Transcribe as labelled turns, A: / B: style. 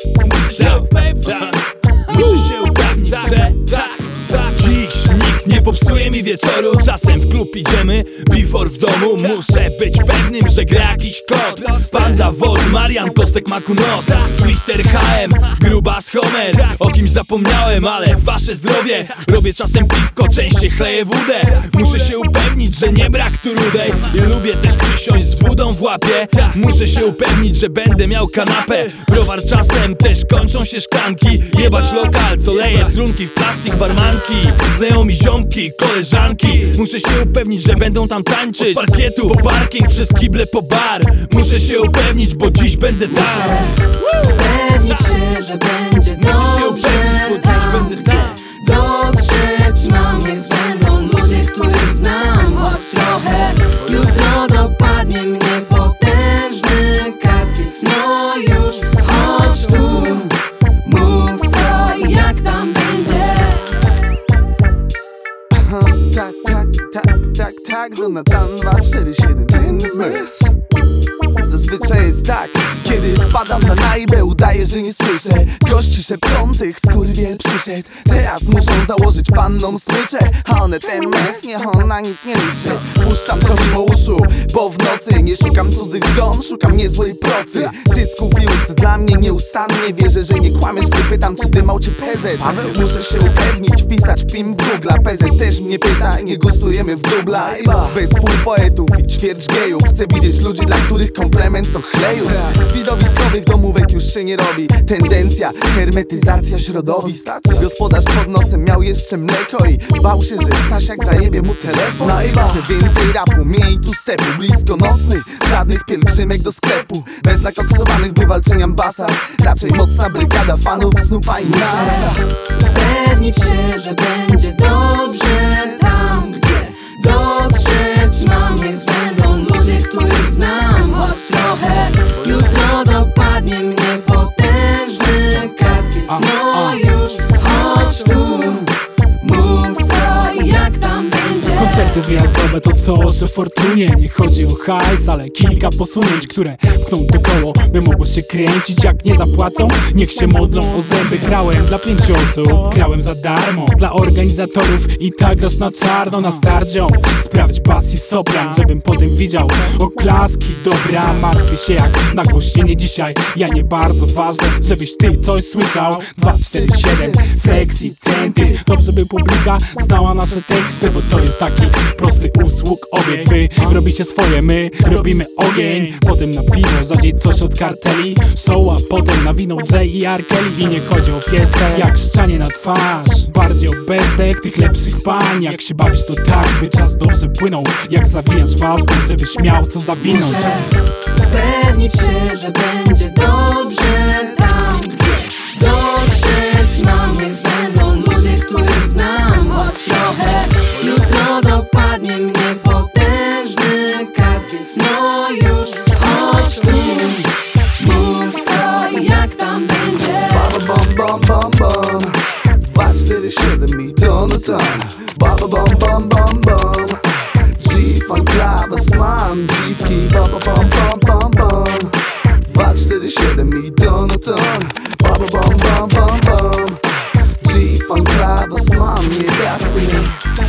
A: Muszę się upewnić, że dziś nikt nie popsuje mi wieczoru. Czasem w klub idziemy, before w domu. Muszę być pewnym, że gra jakiś kot. Panda, Volt, Marian, Kostek, Makunos, Twister, HM, Grubas, Homer. O kimś zapomniałem, ale wasze zdrowie. Robię czasem piwko, częściej chleję wódę. Muszę się upewnić, że nie brak tu rudej. Ja lubię też przysiąść z wódą w łapie. Muszę się upewnić, że będę miał kanapę. Browar czasem też kończą się szklanki. Jebać lokal, co leje trunki w plastik, barmanki. Znajomi ziomki, koleżanki. Muszę się upewnić, że będą tam tańczyć. Od parkietu po parking, przez kible po bar. Muszę się upewnić, bo dziś będę tam.
B: Upewnić się, że będzie dobrze.
A: Muszę się upewnić, bo dziś będę tam.
B: Dotrzeć mam, niech będą ludzie, których znam. Choć trochę jutro dopadnie mnie potężny kac. Więc no już chodź tu, mów co i jak tam będzie.
C: Tak, Donatan 247 ten mys. Zazwyczaj jest tak, kiedy wpadam na najbę, udaję, że nie słyszę gości szepczących, skurwiel przyszedł. Teraz muszą założyć pannom smycze, a one ten mys, niech on na nic nie liczy. Puszczam to mimo uszu, bo w nocy nie szukam cudzych żon, szukam niezłej procy. Cycków i ust dla mnie nieustannie, wierzę, że nie kłamiesz, gdy pytam, czy dymał, czy PZ. Muszę się upewnić, wpisać w film w Google'a. PZ też mnie pyta, nie gustujemy w dubla. Bez pół poetów i ćwierć gejów, chcę widzieć ludzi, dla których komplement to chlejus. Widowiskowych domówek już się nie robi. Tendencja, hermetyzacja środowisk. Gospodarz pod nosem miał jeszcze mleko i bał się, że Stasiak zajebie mu telefon. Chcę więcej rapu, mniej tu stepu, blisko nocny, żadnych pielgrzymek do sklepu. Bez nakoksowanych wywalczeń ambasad, raczej mocna brygada fanów Snoopa i Nasa.
B: Upewnić się, że będzie dobrze tam, gdzie dotrzeć mam, niech będą ludzie, których znam. Choć trochę jutro dopadnie mnie potężny kac. Więc no już chodź tu, mów co i jak tam będzie.
D: Koncerty wyjazdowe to coś o fortunie. Nie chodzi o hajs, ale kilka posunięć, które pchną to koło, by mogło się kręcić. Jak nie zapłacą, niech się modlą o zęby. Grałem dla 5 osób, grałem za darmo. Dla organizatorów i tak raz na czarno. Na stardzią sprawdź bas i sopran, żebym potem widział oklaski. Dobra, martwię się jak nagłośnienie dzisiaj. Ja nie bardzo ważne, żebyś ty coś słyszał. 247, flexi, trendy. Dobrze by publika znała nasze teksty, bo to jest taki prosty usług obieg. Wy robicie swoje, my robimy ogień. Potem na piwo, rzadziej coś od karteli. Soła, potem na wino J i R. Kelly. I nie chodzi o fiestę, jak szczanie na twarz. Bardziej o bezdech tych lepszych pań. Jak się bawić to tak, by czas dobrze płynął. Jak zawijasz ważne, żebyś miał co zawinąć.
B: Muszę upewnić się, że będzie dobrze tam, gdzie dotrzeć mam, niech będą ludzie, których znam. Choć trochę jutro dopadnie mnie potężny kac. Więc no już chodź tu, mów co i jak tam będzie.
C: Bam, bam, bam, bam. 247 i Donatan. Bam, bam, bam, bam, bam. G-Funk, Klawas, mam dziwki. Bam, bam, bam, bam, bam. 247 i Donatan. Bam, bam, bam, bam, bam. G-Funk, Klawas, mam niewiasty.